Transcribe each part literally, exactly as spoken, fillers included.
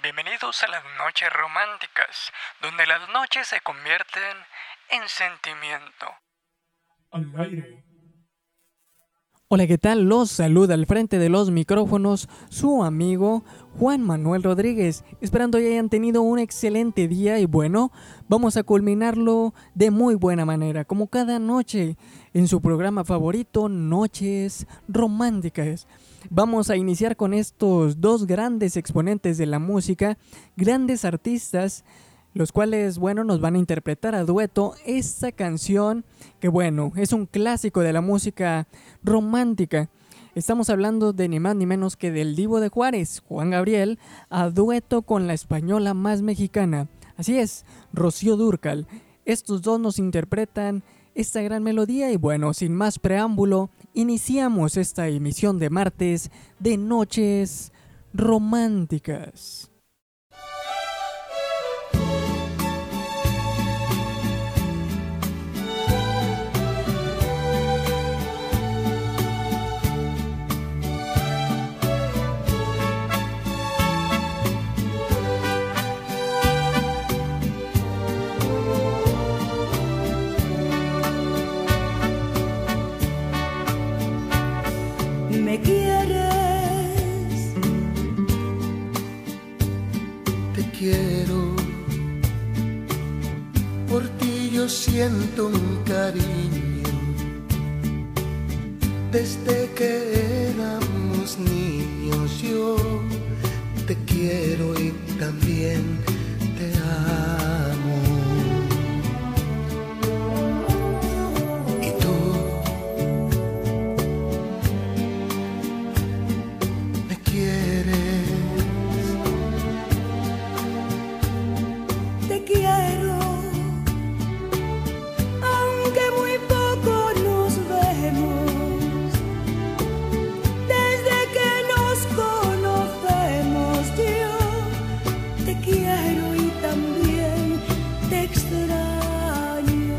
Bienvenidos a las noches románticas, donde las noches se convierten en sentimiento. Al aire. Hola, ¿qué tal? Los saluda al frente de los micrófonos su amigo Juan Manuel Rodríguez, esperando que hayan tenido un excelente día y bueno, vamos a culminarlo de muy buena manera, como cada noche en su programa favorito, Noches Románticas. Vamos a iniciar con estos dos grandes exponentes de la música, grandes artistas, los cuales, bueno, nos van a interpretar a dueto esta canción que, bueno, es un clásico de la música romántica. Estamos hablando de ni más ni menos que del Divo de Juárez, Juan Gabriel, a dueto con la española más mexicana. Así es, Rocío Dúrcal. Estos dos nos interpretan esta gran melodía y bueno, sin más preámbulo, iniciamos esta emisión de martes de Noches Románticas. Me quieres, te quiero, por ti yo siento un cariño, desde que éramos niños yo te quiero y también te amo. Y tú me quieres, te quiero, aunque muy poco nos vemos, desde que nos conocemos yo te quiero y también te extraño.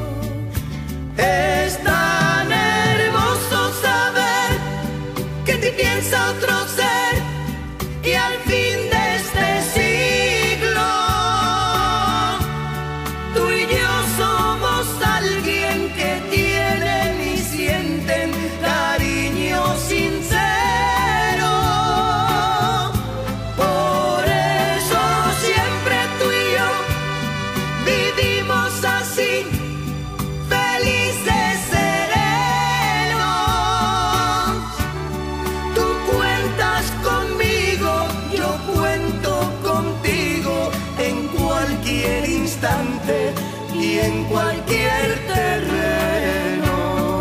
es tan hermoso saber que te piensa otro ser y al fin de este siglo tú y yo somos alguien que tienen y sienten cariño sincero. Por eso siempre tú y yo vivimos así, felices serenos. Tú cuentas conmigo, yo cuento contigo en cualquier instante y en cualquier terreno.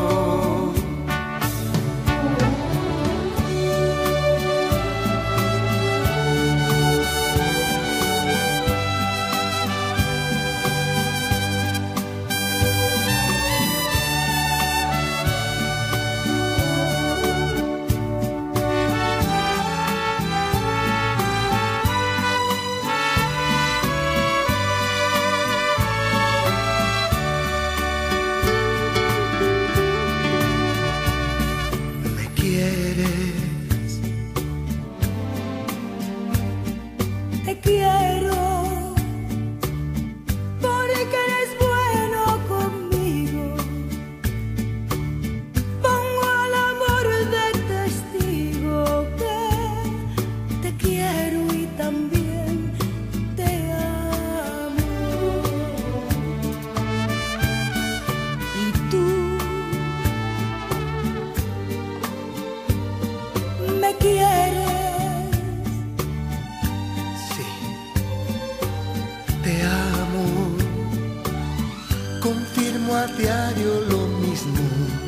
Me quieres, Te quiero, porque eres bueno conmigo. Pongo al amor de testigo que te quiero y también te amo. Y tú me quieres. sí, te amo. Confirmo a diario lo mismo.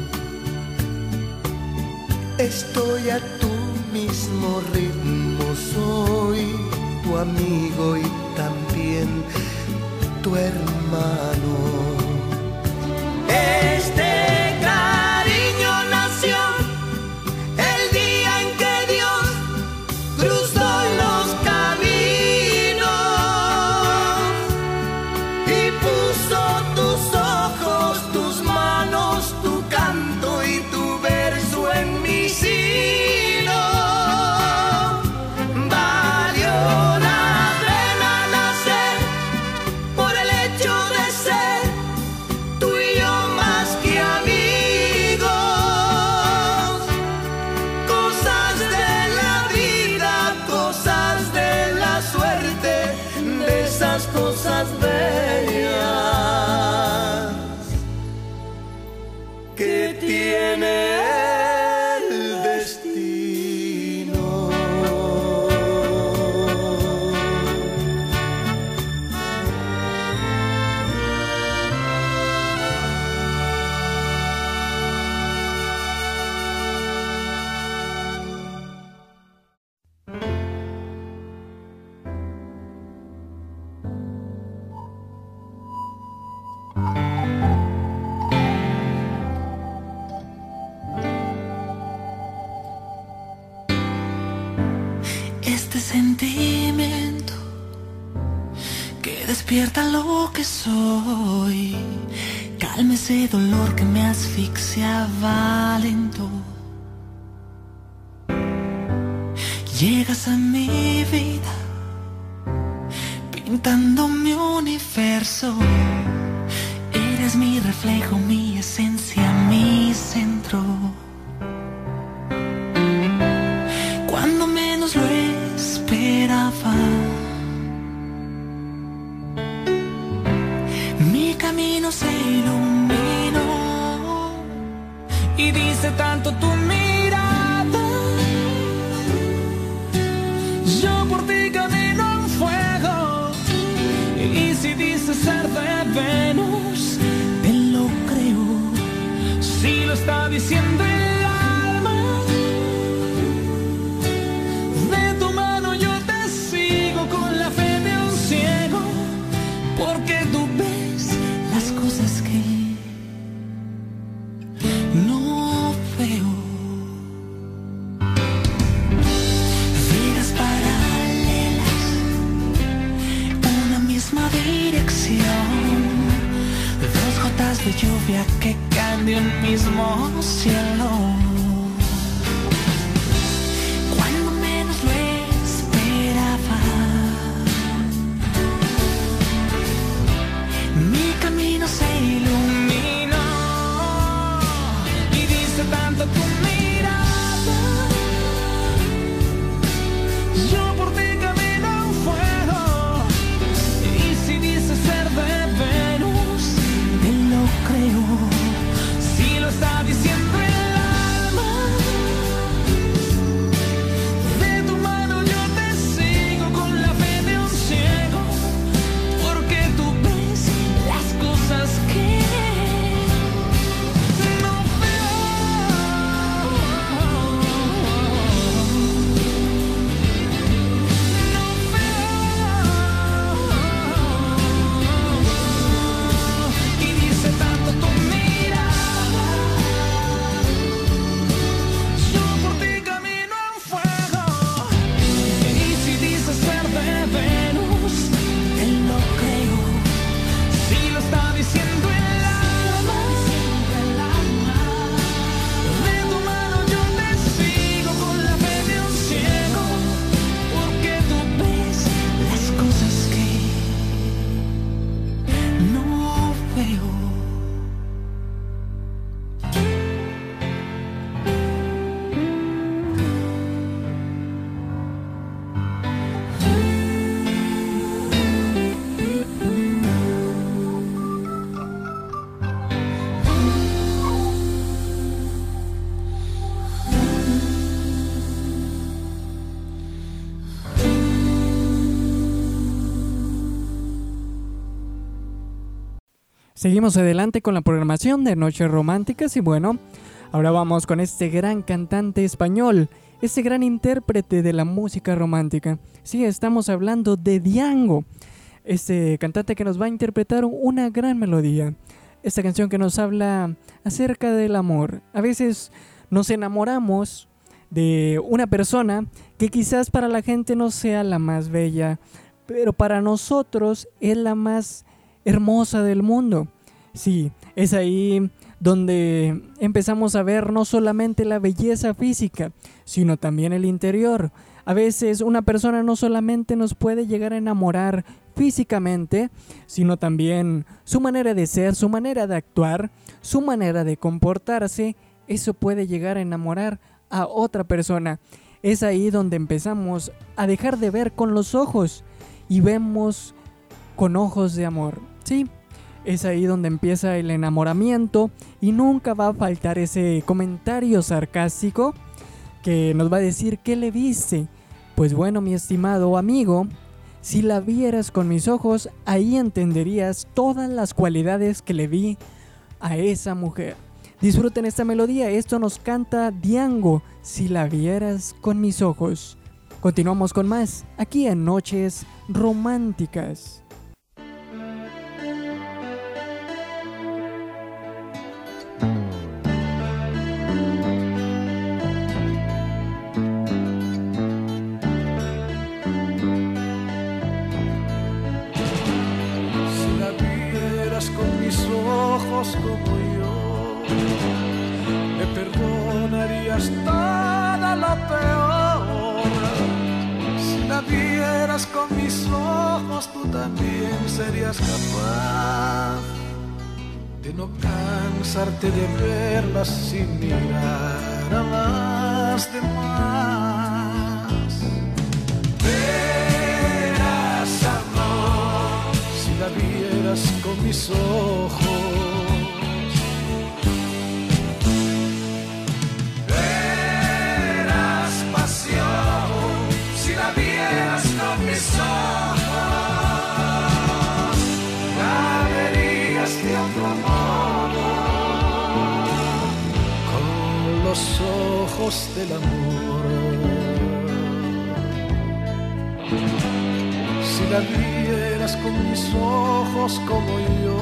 Estoy a tu mismo ritmo, soy tu amigo y también tu hermano. Este cariño nació el día en que Dios cruzó los caminos y puso tus ojos, tus manos, tu canto y tu verso en mi sino. Valió la más bellas que tiene el destino. Este sentimiento que despierta lo que soy, calma ese dolor que me asfixiaba lento. Llegas a mi vida pintando mi universo. Eres mi reflejo, mi esencia, mi centro. Cuando menos lo esperaba, mi camino se iluminó y dice tanto tu mirada. Yo por ti camino en fuego, y si dices ser de Venus, te lo creo. Si lo está diciendo el alma, de tu mano yo te sigo con la fe de un ciego, porque tú ves las cosas que no veo. Vidas paralelas, una misma dirección, dos gotas de lluvia que caen de un mismo cielo. Cuando menos lo esperaba, mi camino se iluminó y dice tanto tu mirada. Yo por ti camino en fuego, y si dices ser de Venus, te lo creo. Si lo está diciendo el alma, de tu mano yo te sigo con la fe de un ciego, porque tú ves las cosas que no veo. No veo. Y dice tanto tu mirada. Yo por ti camino en fuego, y si dices ser de Venus, te lo creo. Si lo está diciendo el alma, de tu mano yo te sigo con la fe de un ciego, porque tú ves las cosas que no veo. Seguimos adelante con la programación de Noches Románticas y bueno, ahora vamos con este gran cantante español, este gran intérprete de la música romántica. Sí, estamos hablando de Diango, este cantante que nos va a interpretar una gran melodía. Esta canción que nos habla acerca del amor. A veces nos enamoramos de una persona que quizás para la gente no sea la más bella, pero para nosotros es la más hermosa del mundo. Sí, es ahí donde empezamos a ver no solamente la belleza física, sino también el interior. A veces una persona no solamente nos puede llegar a enamorar físicamente, sino también su manera de ser, su manera de actuar, su manera de comportarse. Eso puede llegar a enamorar a otra persona. Es ahí donde empezamos a dejar de ver con los ojos y vemos con ojos de amor. Sí, es ahí donde empieza el enamoramiento y nunca va a faltar ese comentario sarcástico que nos va a decir ¿qué le viste? Pues bueno, mi estimado amigo, si la vieras con mis ojos, ahí entenderías todas las cualidades que le vi a esa mujer. Disfruten esta melodía, esto nos canta Diango, si la vieras con mis ojos. Continuamos con más, aquí en Noches Románticas. Si la vieras con mis ojos como yo, me perdonarías todo lo peor. Si la vieras con mis ojos, tú también serías capaz de no cansarte de verlas sin mirar a las demás. Verás, amor, si la vieras con mis ojos. Mis ojos, la verías de otro modo, con los ojos del amor. Si la vieras con mis ojos como yo,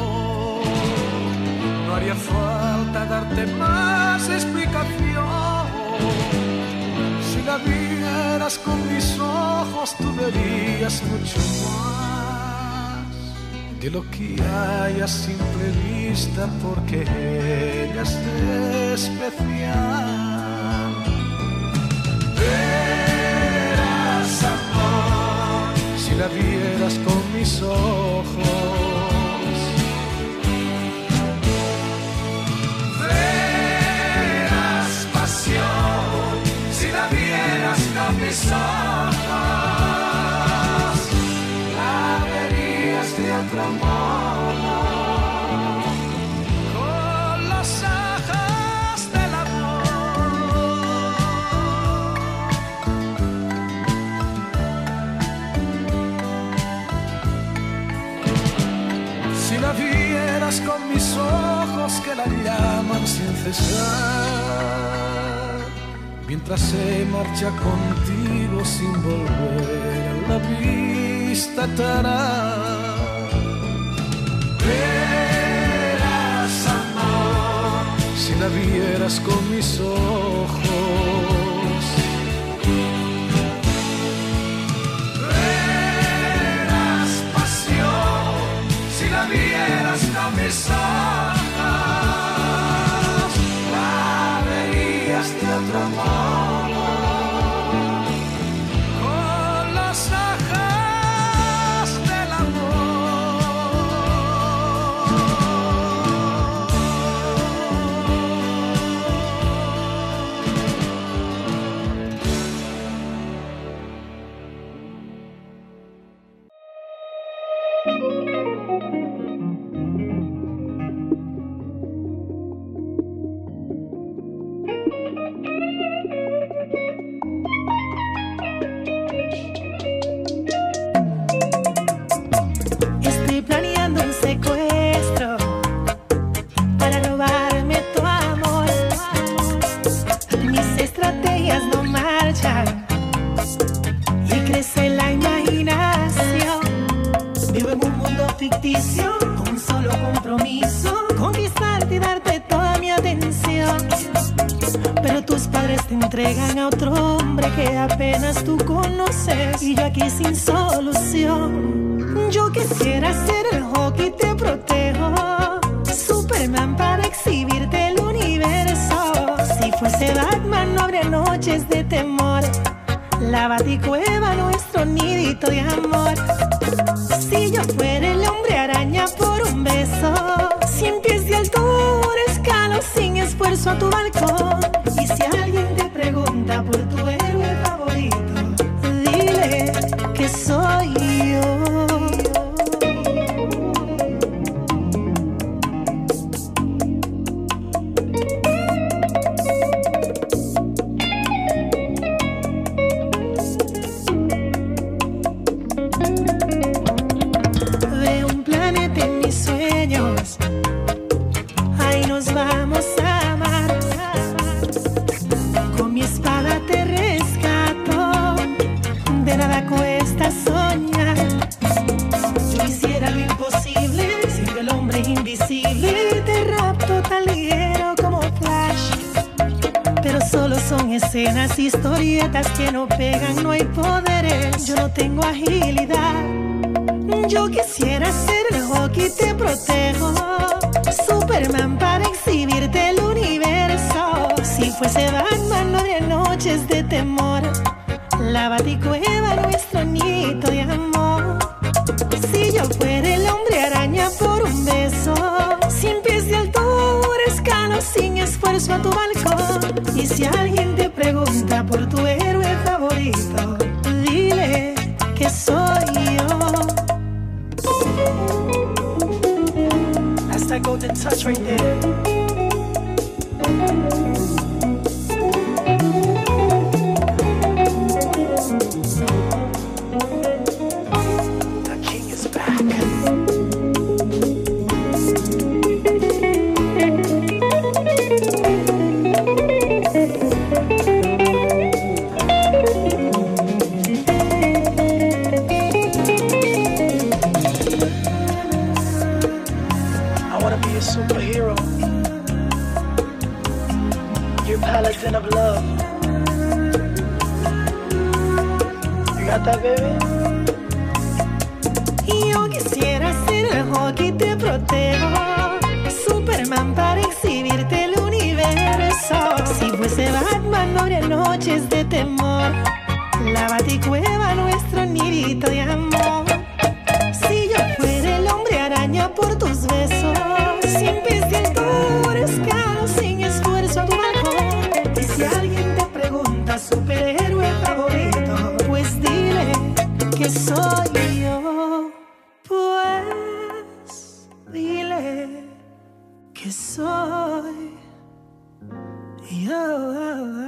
no haría falta darte más explicación. Si la vieras con mis ojos, tú verías mucho más de lo que hay a simple vista, porque ella es especial. Verás, amor, si la vieras con mis ojos. Verás, pasión, si la vieras con mis ojos, la verías de otro modo, con los ojos del amor. Si la vieras con mis ojos que la llaman sin cesar, mientras se marcha contigo sin volver la vista atrás. Verás, amor, si la vieras con mis ojos. Verás, pasión, si la vieras con mis ojos, la verías de otro modo, con los ojos del Estoy planeando un secuestro para robarme tu amor. Mis estrategias no marchan y crece la imaginación. Vivo en un mundo ficticio con un solo compromiso: conquistarte y darte toda mi atención. Pero tus padres te entregan a otro hombre que apenas tú conoces, y yo aquí sin solución. Yo quisiera ser el Hulk y te protejo, Superman para exhibirte el universo. Si fuese Batman no habría noches de temor, la Baticueva nuestro nidito de amor. Si yo fuera el hombre araña por un beso, cien pies de altura escalo sin esfuerzo a tu balcón. Y si alguien te pregunta por tu héroe favorito, dile que soy yo. las historietas que no pegan, no hay poderes. Yo no tengo agilidad. Yo quisiera ser el hockey, te protejo. Superman para exhibirte el universo. Si fuese Batman no habría noches de temor. La Baticueva, nuestro nido de amor. Si yo fuera el hombre araña por un beso, sin pies de altura, escalo sin esfuerzo a tu balcón. Y si alguien te pregunta por tu héroe favorito, dile que soy yo. That's that golden touch right there. The king is back. Superhero, your paladin of love. You got that, baby? Yo quisiera ser el hockey, te protejo. Superman para exhibirte el universo. Si fuese Batman no habría noches de temor. La Baticueva, nuestro nidito de amor. Si yo fuera el hombre araña por tus besos, sin pies de altura, escalo sin esfuerzo a tu balcón. Y si alguien te pregunta superhéroe favorito, pues dile que soy yo. Pues dile que soy yo.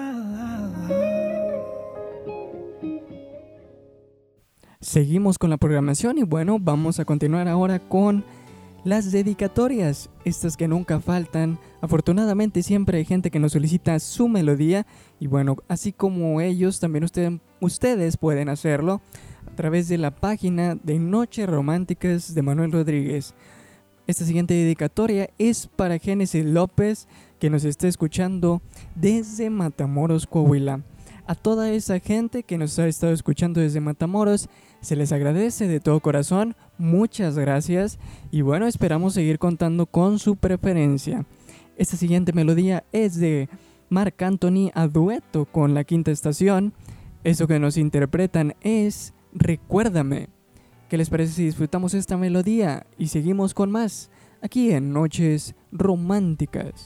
Seguimos con la programación y bueno, vamos a continuar ahora con las dedicatorias, estas que nunca faltan. Afortunadamente siempre hay gente que nos solicita su melodía y bueno, así como ellos, también usted, ustedes pueden hacerlo a través de la página de Noches Románticas de Manuel Rodríguez. Esta siguiente dedicatoria es para Génesis López, que nos está escuchando desde Matamoros, Coahuila. A toda esa gente que nos ha estado escuchando desde Matamoros, se les agradece de todo corazón, muchas gracias y bueno, esperamos seguir contando con su preferencia. Esta siguiente melodía es de Marc Anthony a dueto con La Quinta Estación. Eso que nos interpretan es Recuérdame. ¿Qué les parece si disfrutamos esta melodía y seguimos con más aquí en Noches Románticas?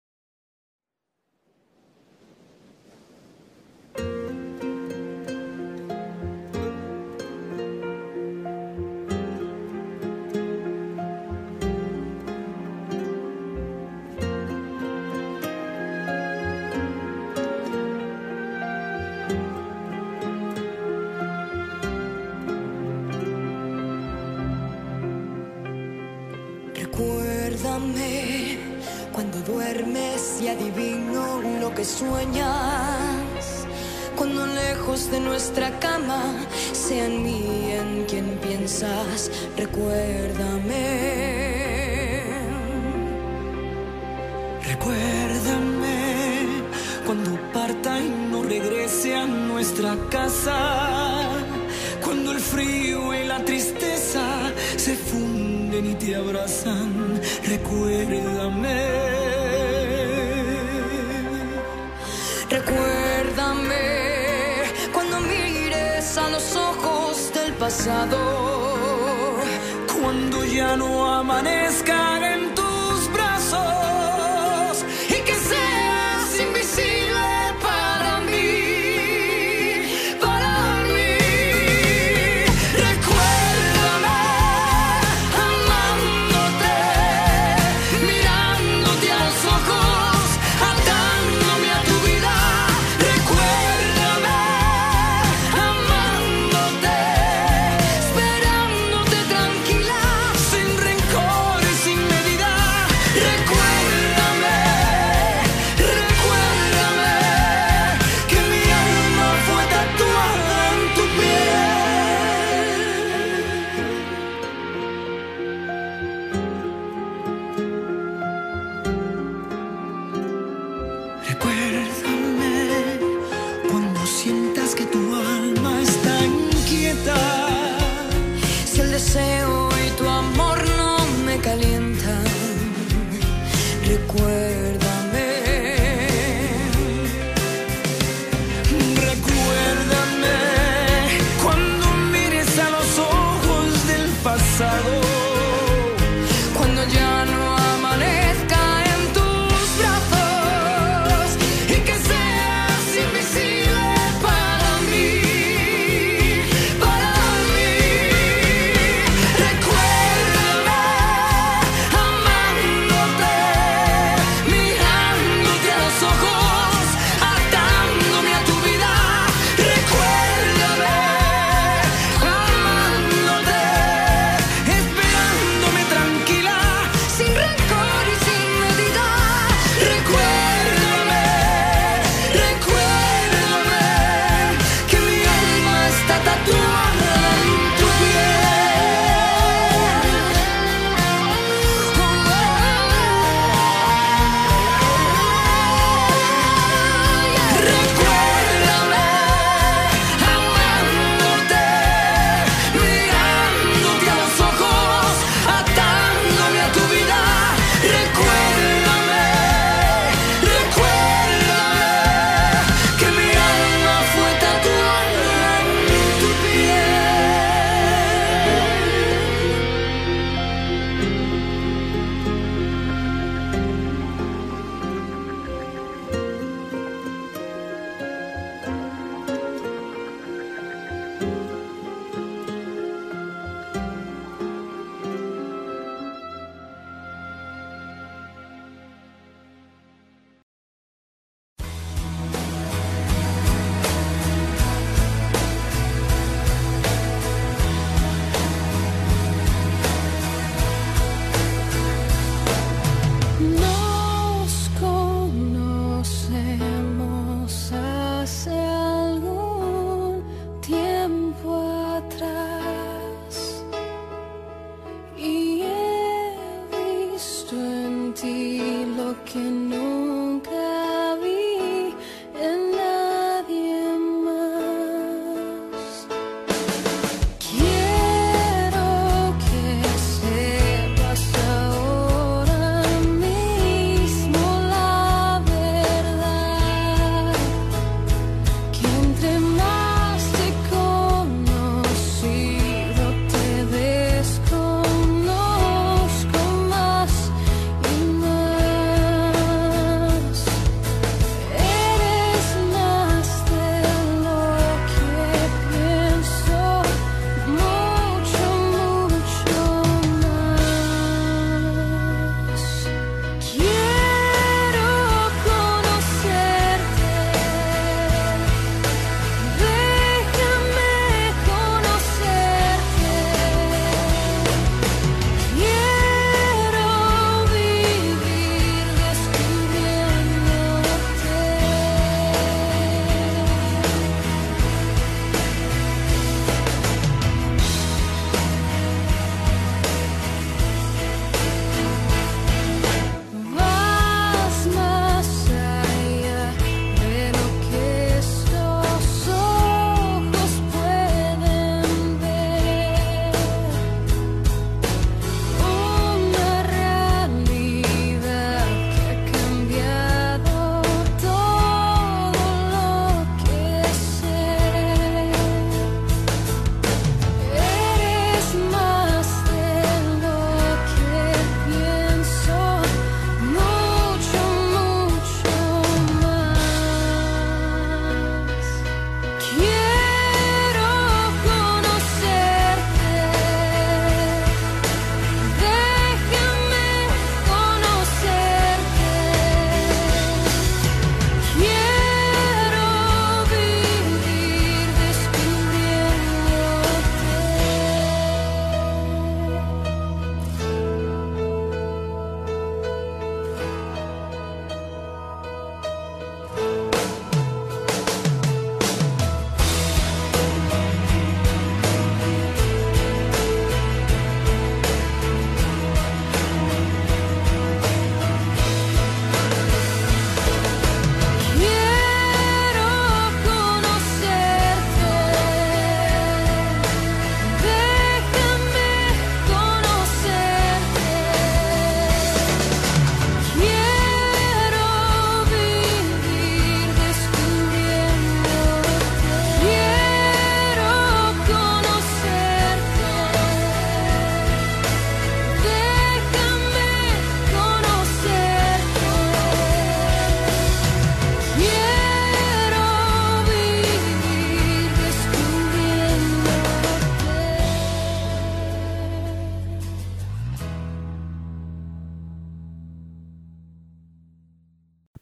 Recuérdame cuando duermes y adivino lo que sueñas. Cuando lejos de nuestra cama sea en mí en quien piensas. Recuérdame. Recuérdame cuando parta y no regrese a nuestra casa. Cuando el frío y la tristeza se funden y te abrazan, recuérdame. Recuérdame cuando mires a los ojos del pasado. Cuando ya no amanezcan en tus brazos y que seas invisible para mí. Esperándote tranquila, sin rencor y sin medida. deseo y tu amor no me calientan. Recuérdame, recuérdame cuando mires a los ojos del pasado, cuando ya no amanezca en tus brazos y que seas invisible para mí, para mí. Recuérdame amándote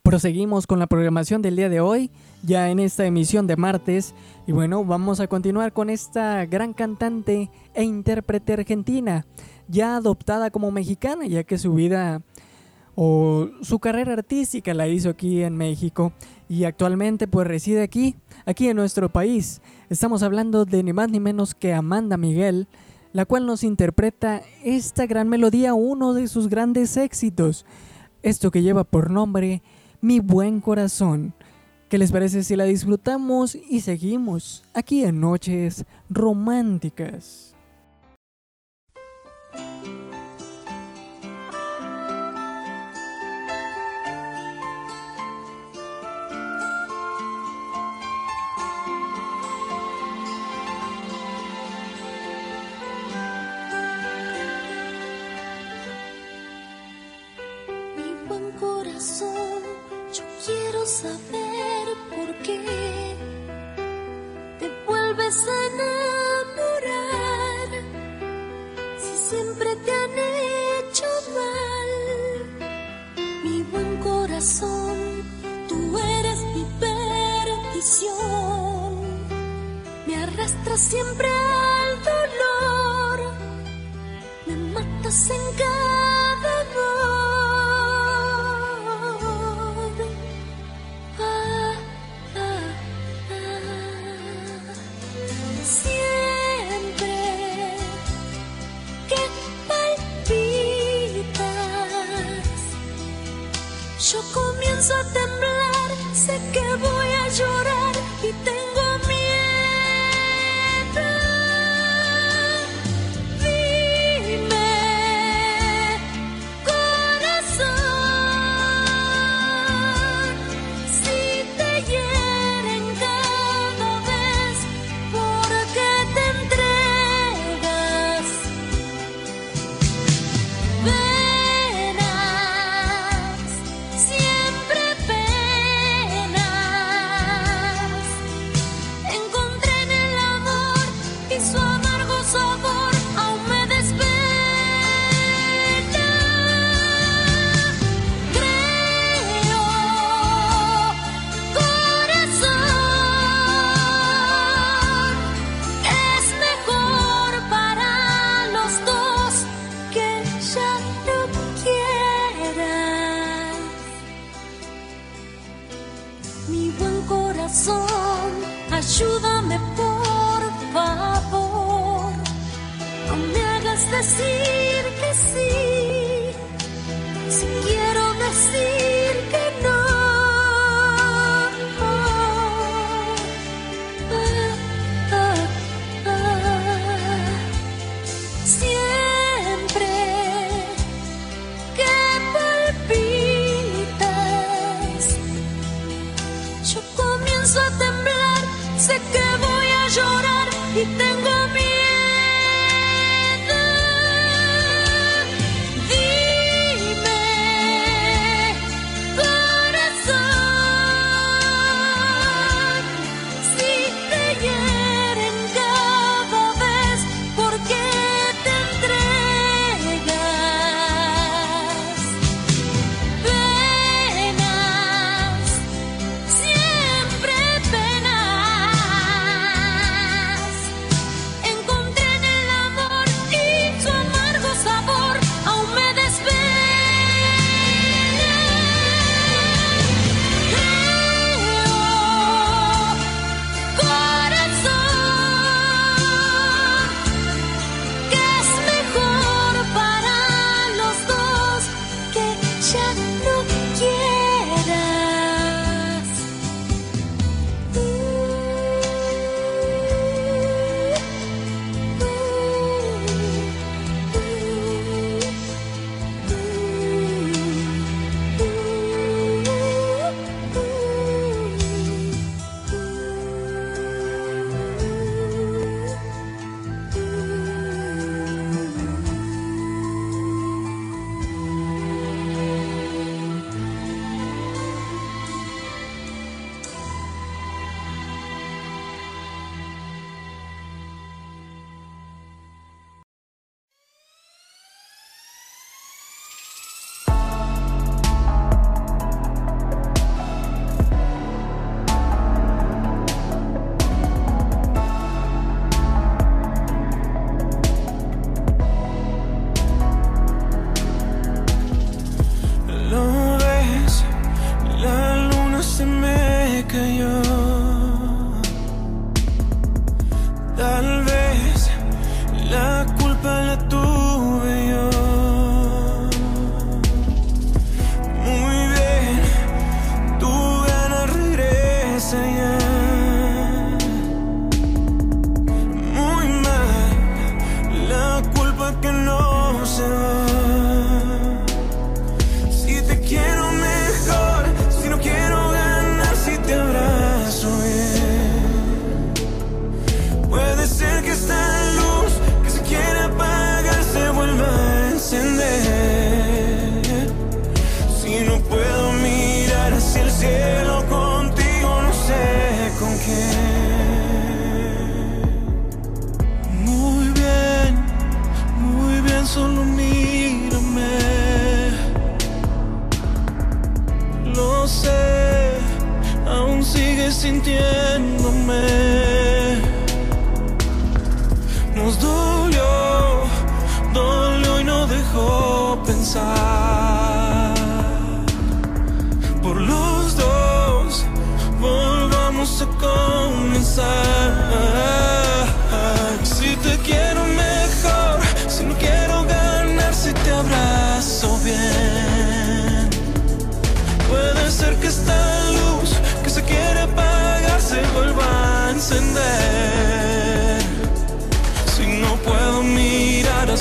Proseguimos con la programación del día de hoy, ya en esta emisión de martes. Y bueno, vamos a continuar con esta gran cantante e intérprete argentina, ya adoptada como mexicana, ya que su vida o su carrera artística la hizo aquí en México y actualmente pues reside aquí, aquí en nuestro país. Estamos hablando de ni más ni menos que Amanda Miguel, la cual nos interpreta esta gran melodía, uno de sus grandes éxitos, esto que lleva por nombre Mi Buen Corazón. ¿Qué les parece si la disfrutamos y seguimos aquí en Noches Románticas? Yo quiero saber por qué te vuelves a enamorar, si siempre te han hecho mal. Mi buen corazón, tú eres mi perdición, me arrastras siempre al dolor, me matas en cada amor. Yo comienzo a temblar, sé que voy a llorar y tengo miedo. Dime, corazón, si te hieren cada vez, ¿por qué te entregas? Ayúdame por favor, no me hagas decir que sí, si quiero decir que no. Ah, ah, ah. Siempre que palpitas, yo comienzo a temblar. Sé que voy a llorar y tengo miedo. Dime, corazón, si te hieren cada vez, ¿por qué te entregas?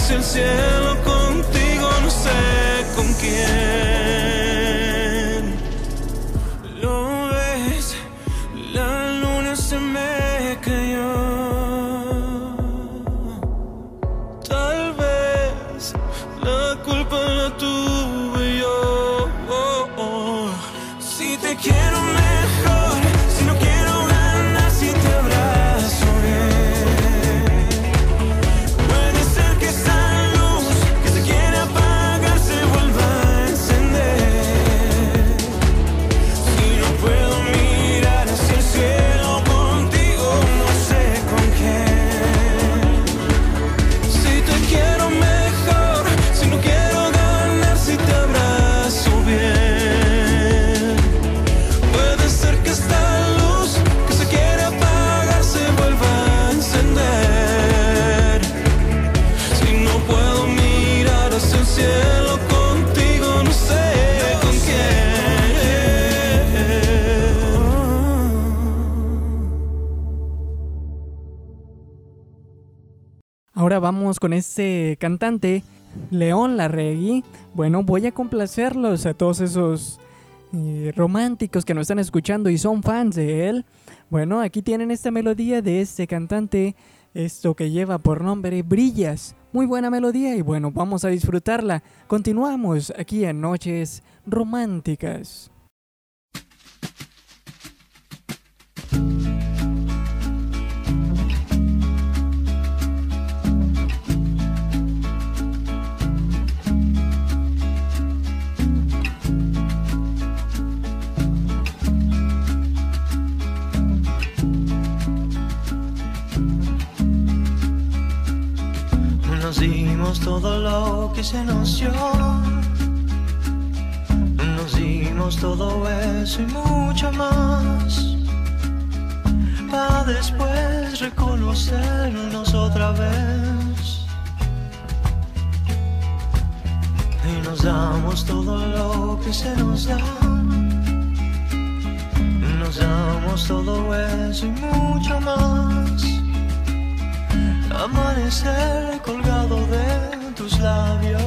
hacia el cielo contigo, no sé con quién. Lo ves, la luna se me cayó. Tal vez la culpa la tuve yo. Oh, oh. Si te quiero mejor, si no quiero ganar, si te abrazo bien. Puede ser que esa luz que se quiere apagar se vuelva a encender. Si no puedo mirar hacia el cielo contigo, no sé con quién. Si te quiero mejor, si no quiero ganar, si te abrazo bien. Puede ser que esta luz que se quiere apagar se vuelva a encender. Si no puedo mirar hacia el cielo contigo, no sé con quién. Ahora vamos con este cantante, León Larregui. Bueno, voy a complacerlos a todos esos eh, románticos que nos están escuchando y son fans de él. Bueno, aquí tienen esta melodía de este cantante, esto que lleva por nombre Brillas. Muy buena melodía y bueno, vamos a disfrutarla. Continuamos aquí en Noches Románticas. Nos dimos todo lo que se nos dio. Nos dimos todo eso y mucho más, para después reconocernos otra vez. Y nos damos todo lo que se nos da. Nos damos todo eso y mucho más. Amanecer colgado de tus labios.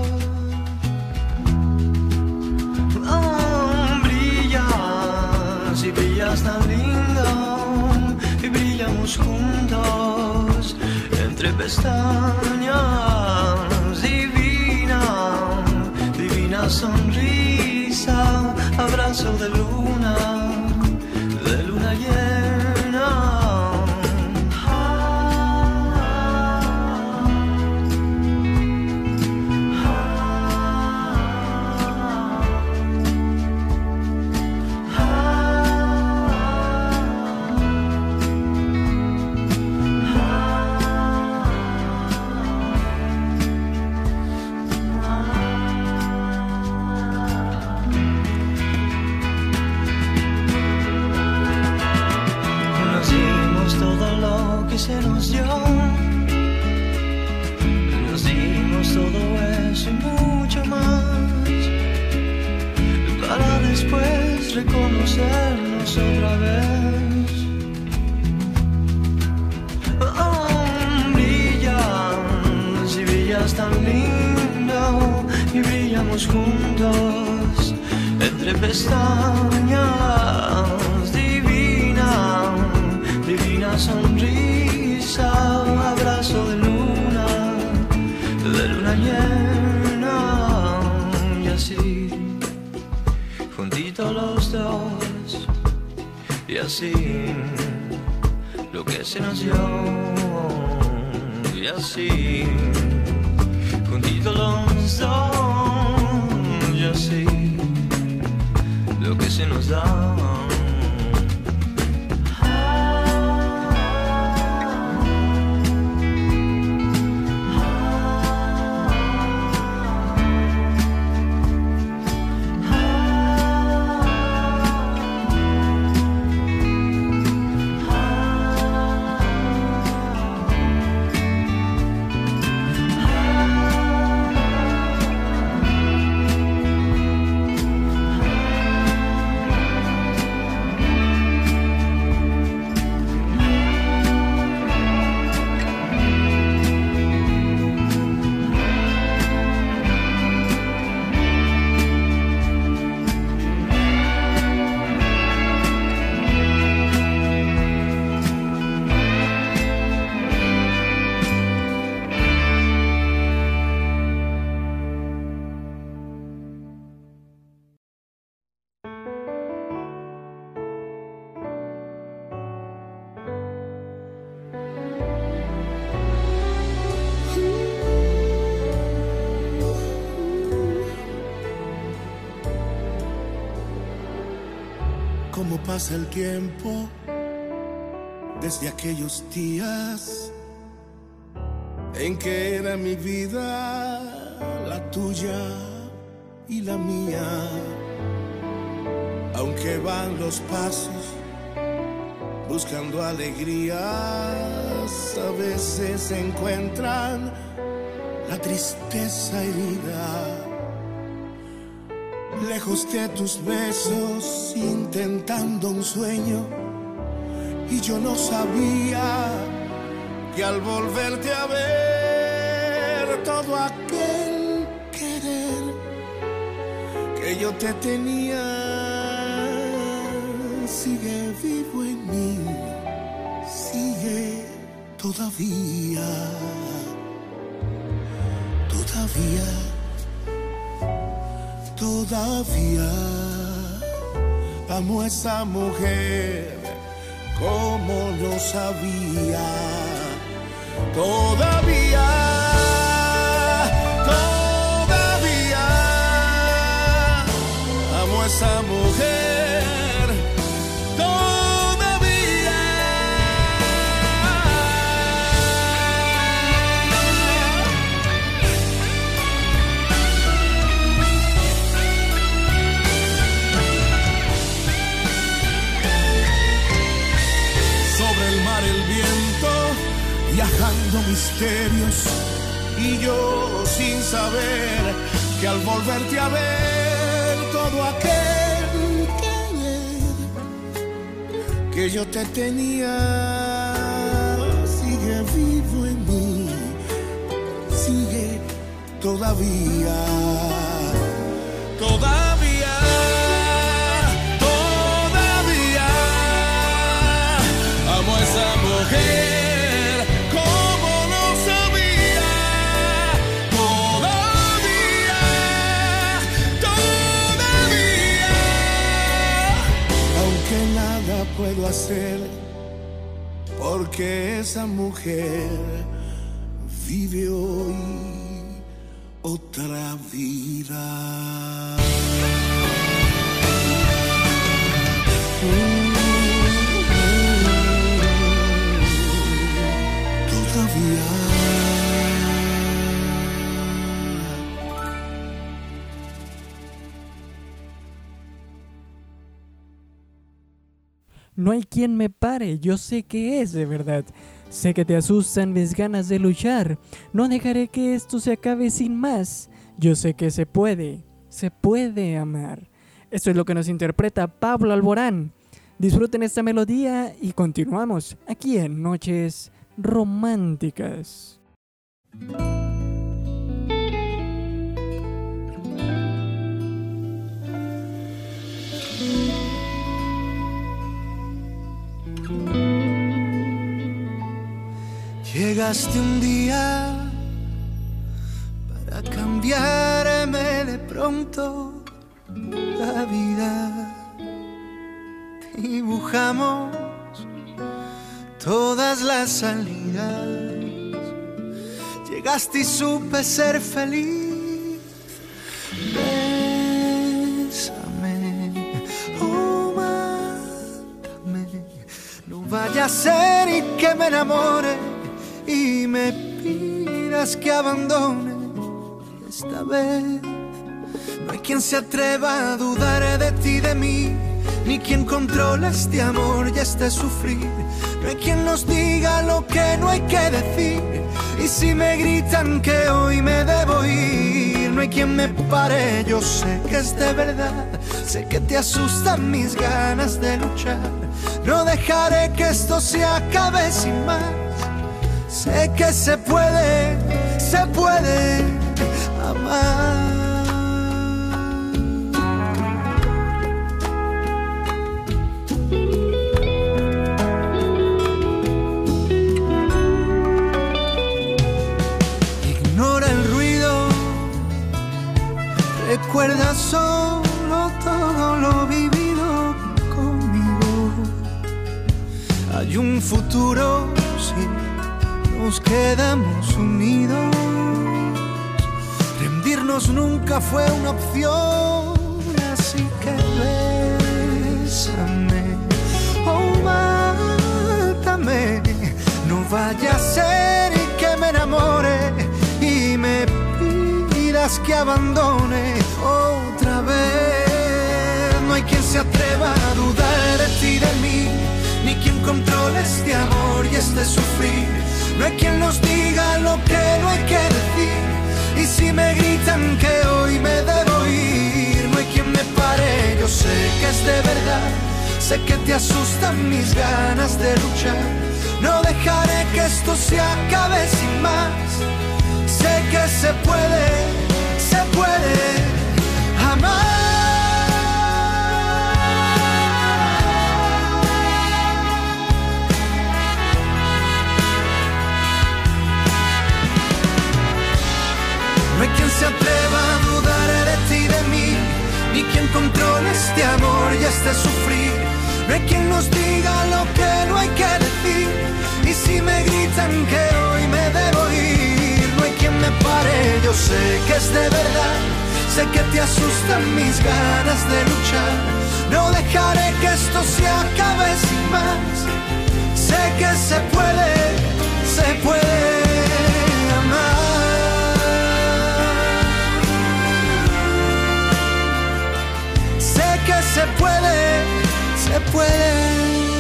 Oh, brillas y brillas tan lindo. Y brillamos juntos entre pestañas. Divina, divina sonrisa. Abrazo de luna, de luna llena. Se nos dio, nos dimos todo eso y mucho más, para después reconocernos otra vez. Oh, brillas y brillas tan lindo y brillamos juntos entre pestañas. Divina, divina sonrisa, abrazo de luna, de luna llena. Y así, juntitos los dos, y así, lo que se nos dio. Y así, juntitos los dos, y así, lo que se nos da. cómo pasa el tiempo desde aquellos días en que era mi vida la tuya y la mía. Aunque van los pasos buscando alegrías, a veces se encuentran la tristeza herida. Lejos de tus besos, intentando un sueño, y yo no sabía que al volverte a ver, todo aquel querer que yo te tenía sigue vivo en mí, sigue todavía, todavía, todavía amo a esa mujer como lo sabía, todavía, todavía amo a esa mujer. Viajando misterios, y yo sin saber que al volverte a ver, todo aquel querer que yo te tenía sigue vivo en mí, sigue todavía, todavía, todavía amo a esa mujer. Puedo hacer porque esa mujer vive hoy otra vida. Todavía. No hay quien me pare, yo sé que es de verdad. Sé que te asustan mis ganas de luchar. No dejaré que esto se acabe sin más. Yo sé que se puede, se puede amar. Esto es lo que nos interpreta Pablo Alborán. Disfruten esta melodía y continuamos aquí en Noches Románticas. Llegaste un día para cambiarme de pronto la vida. Dibujamos todas las salidas. Llegaste y supe ser feliz. Bésame, oh, mátame. No vaya a ser y que me enamore y me pidas que abandone. Esta vez no hay quien se atreva a dudar de ti, de mí, ni quien controla este amor y este sufrir. No hay quien nos diga lo que no hay que decir. Y si me gritan que hoy me debo ir, no hay quien me pare, yo sé que es de verdad. Sé que te asustan mis ganas de luchar. No dejaré que esto se acabe sin más. Sé que se puede, se puede amar. Ignora el ruido, recuerda solo todo lo vivido conmigo. Hay un futuro, sí, nos quedamos unidos. Rendirnos nunca fue una opción, así que bésame, vaya a ser que me enamore y me pidas que abandone otra vez. No hay quien se atreva a dudar de ti y de mí, ni quien controle este amor y este sufrir. No hay quien nos diga lo que no hay que decir, y si me gritan que hoy me debo ir, no hay quien me pare. Yo sé que es de verdad, sé que te asustan mis ganas de luchar. No dejaré que esto se acabe sin más. Sé que se puede, se puede amar. No hay quien se atreva a dudar de ti y de mí, ni quien controle este amor y este sufrir. No hay quien nos diga lo que no hay que decir, y si me gritan que hoy me debo ir, no hay quien me pare. Yo sé que es de verdad, sé que te asustan mis ganas de luchar. No dejaré que esto se acabe sin más. Sé que se puede, se puede amar. Que se puede, se puede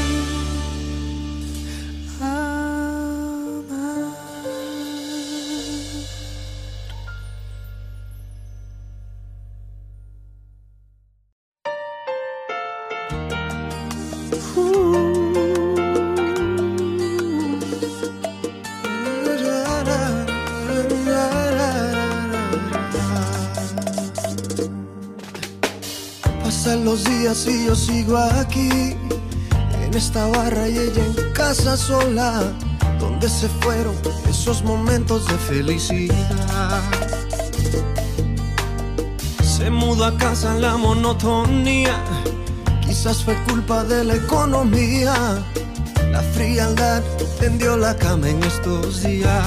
amar. Pasan los días y yo sigo aquí, en esta barra y ella en casa sola. ¿Dónde se fueron esos momentos de felicidad? Se mudó a casa en la monotonía, quizás fue culpa de la economía. La frialdad tendió la cama en estos días.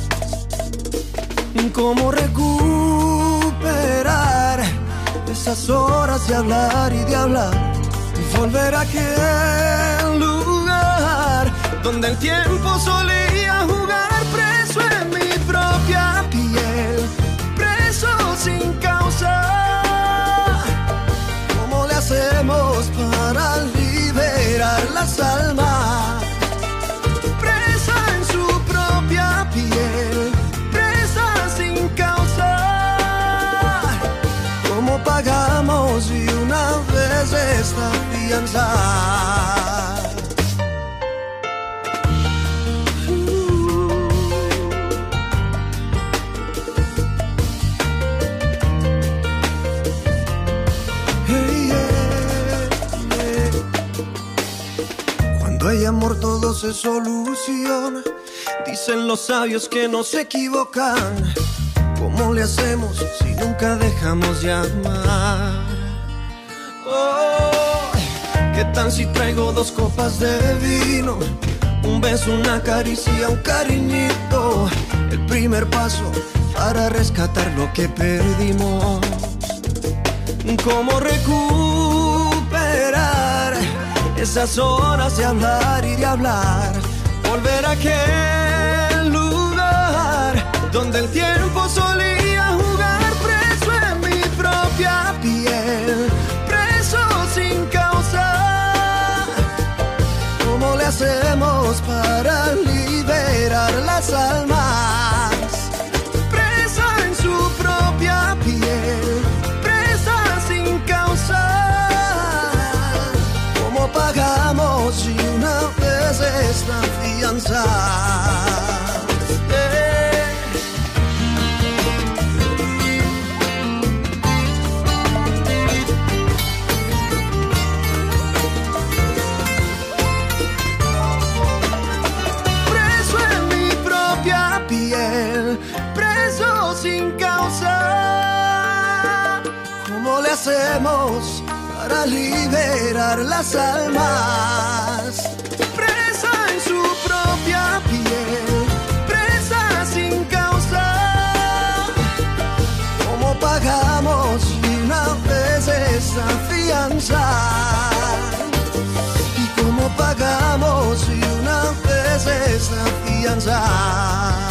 ¿Cómo recuperar esas horas de hablar y de hablar? Volver a aquel lugar donde el tiempo solía jugar, preso en mi propia piel, preso sin causa. ¿Cómo le hacemos para liberar las almas? Presa en su propia piel, presa sin causa. ¿Cómo pagamos y una vez esta fianza? Cuando hay amor todo se soluciona, dicen los sabios que no se equivocan. ¿Cómo le hacemos si nunca dejamos de amar? Oh, ¿qué tal si traigo dos copas de vino? Un beso, una caricia, un cariñito. El primer paso para rescatar lo que perdimos. ¿Cómo recuperar esas horas de hablar y de hablar? Volver a aquel lugar donde el tiempo solía jugar, preso en mi propia piel, preso sin causa. ¿Cómo le hacemos para liberar las almas? Presa en su propia piel, presa sin causa. ¿Cómo pagamos si una vez esta fianza? Sin causa, ¿cómo le hacemos para liberar las almas? Presa en su propia piel, presa sin causa. ¿Cómo pagamos una vez esa fianza? ¿Y cómo pagamos una vez esa fianza? confianza.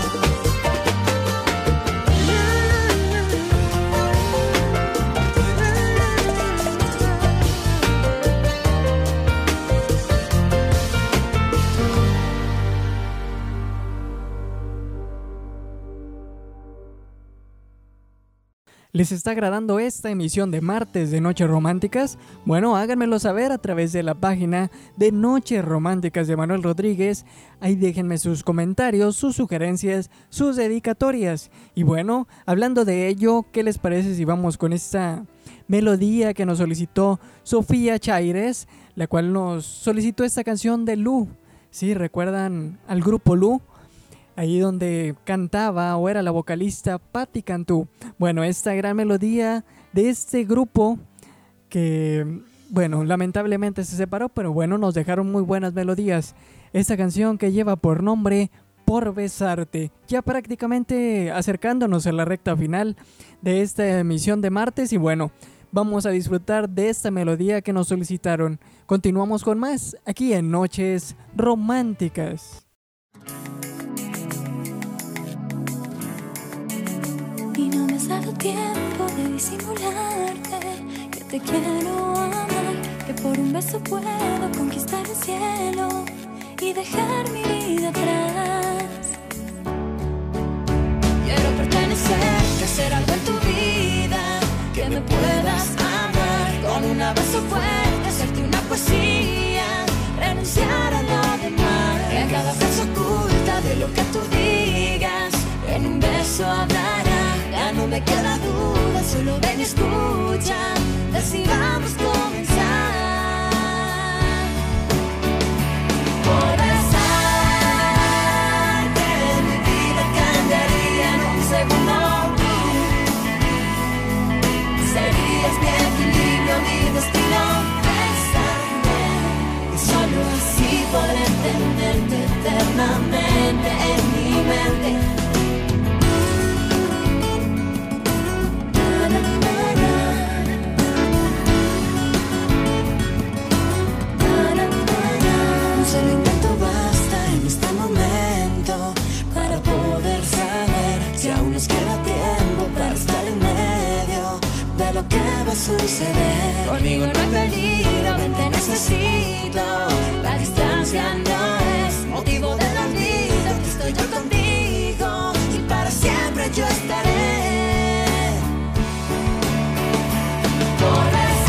¿Les está agradando esta emisión de martes de Noches Románticas? Bueno, háganmelo saber a través de la página de Noches Románticas de Manuel Rodríguez. Ahí déjenme sus comentarios, sus sugerencias, sus dedicatorias. Y bueno, hablando de ello, ¿qué les parece si vamos con esta melodía que nos solicitó Sofía Chaires, la cual nos solicitó esta canción de Lu? ¿Sí? ¿Recuerdan al grupo Lu? Ahí donde cantaba o era la vocalista Patti Cantú. Bueno, esta gran melodía de este grupo que, bueno, lamentablemente se separó, pero bueno, nos dejaron muy buenas melodías. Esta canción que lleva por nombre Por Besarte, ya prácticamente acercándonos a la recta final de esta emisión de martes y bueno, vamos a disfrutar de esta melodía que nos solicitaron. Continuamos con más aquí en Noches Románticas. Y no me has dado tiempo de disimularte que te quiero amar, que por un beso puedo conquistar el cielo y dejar mi vida atrás. Quiero pertenecerte, hacer algo en tu vida, que me puedas amar con un abrazo fuerte, hacerte una poesía, renunciar a lo demás, que cada frase oculta de lo que tú digas en un beso hablará. Ya no me queda duda, solo ven y escucha, decidamos comenzar. Por besarte, mi vida cambiaría en un segundo. Serías mi equilibrio, mi destino. Besarme, y solo así podré entenderte eternamente en mi mente. ¿Qué va a suceder? Conmigo no hay peligro, ven te necesito. La distancia no es motivo del olvido, que estoy yo contigo y para siempre yo estaré. Por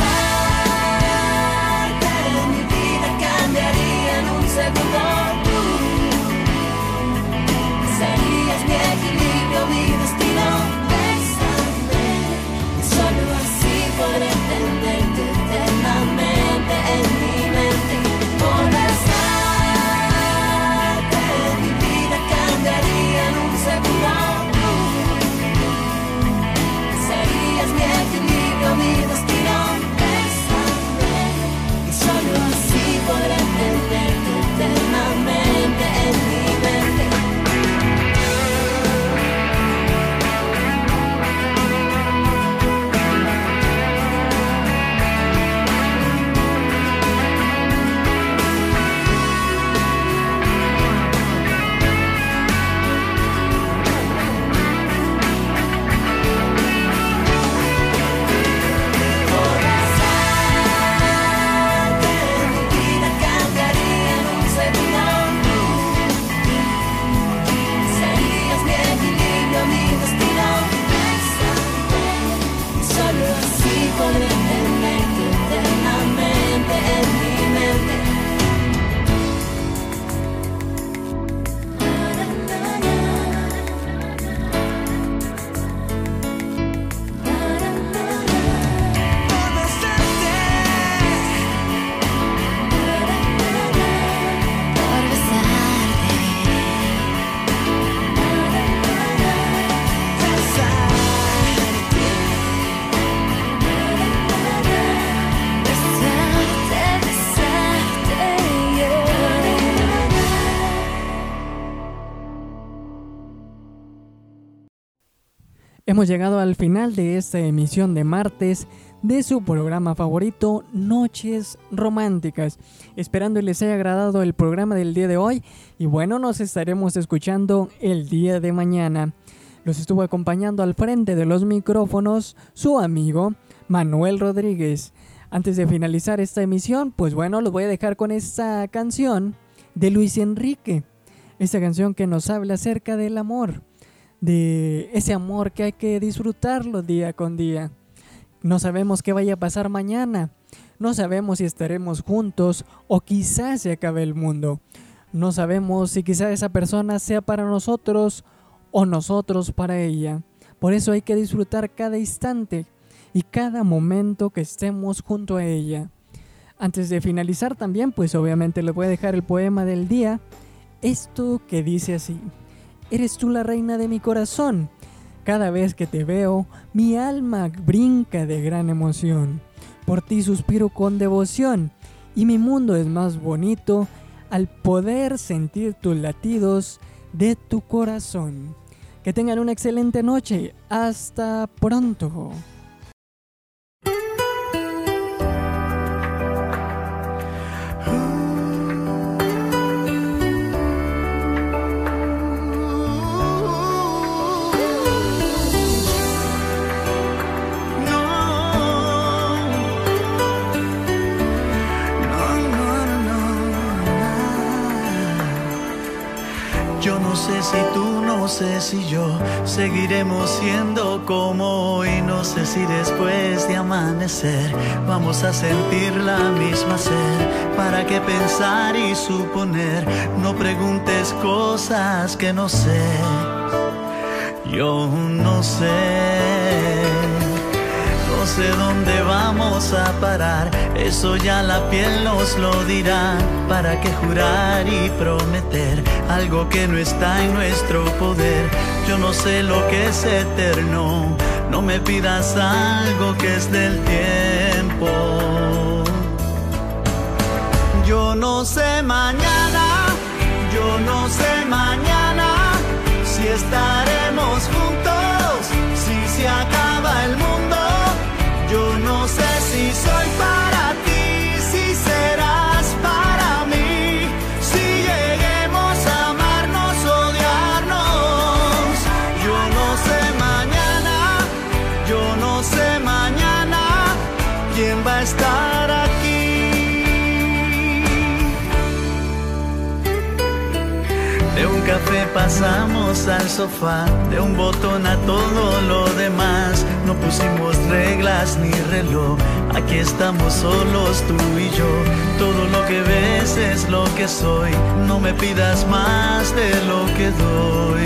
besarte, mi vida cambiaría en un segundo. Serías mi equilibrio, mi destino. Podré entenderte eternamente en mi mente. Por besarte, mi vida cambiaría en un segundo. Hemos llegado al final de esta emisión de martes de su programa favorito, Noches Románticas. Esperando les haya agradado el programa del día de hoy y bueno, nos estaremos escuchando el día de mañana. Los estuvo acompañando al frente de los micrófonos su amigo Manuel Rodríguez. Antes de finalizar esta emisión, pues bueno, los voy a dejar con esta canción de Luis Enrique. Esta canción que nos habla acerca del amor, de ese amor que hay que disfrutarlo día con día. No sabemos qué vaya a pasar mañana, no sabemos si estaremos juntos o quizás se acabe el mundo. No sabemos si quizás esa persona sea para nosotros o nosotros para ella. Por eso hay que disfrutar cada instante y cada momento que estemos junto a ella. Antes de finalizar también, pues obviamente les voy a dejar el poema del día. Esto que dice así: eres tú la reina de mi corazón. Cada vez que te veo, mi alma brinca de gran emoción. Por ti suspiro con devoción y mi mundo es más bonito al poder sentir tus latidos de tu corazón. Que tengan una excelente noche. Hasta pronto. Yo no sé si tú, no sé si yo seguiremos siendo como hoy. No sé si después de amanecer vamos a sentir la misma sed. ¿Para qué pensar y suponer? No preguntes cosas que no sé. Yo no sé. No sé dónde vamos a parar, eso ya la piel nos lo dirá. ¿Para qué jurar y prometer algo que no está en nuestro poder? Yo no sé lo que es eterno, no me pidas algo que es del tiempo. Yo no sé mañana, yo no sé mañana si estaremos juntos, si se acaba el mundo. Yo no sé si soy para ti, si serás para mí, si lleguemos a amarnos, odiarnos. Yo no sé mañana, yo no sé mañana quién va a estar aquí. De un café pasamos al sofá, de un botón a todo lo demás. No pusimos reglas ni reloj, aquí estamos solos tú y yo. Todo lo que ves es lo que soy, no me pidas más de lo que doy.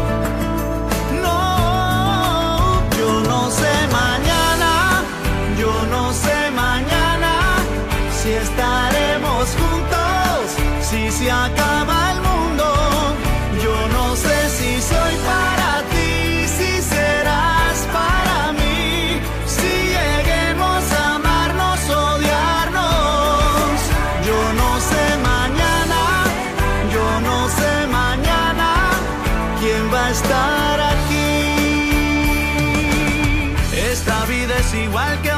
No, yo no sé mañana, yo no sé mañana si estaremos juntos, si se acaba el mundo. Yo no sé si soy para ti, si serás para mí, si lleguemos a amarnos, odiarnos. Yo no sé mañana, yo no sé mañana quién va a estar aquí. Esta vida es igual que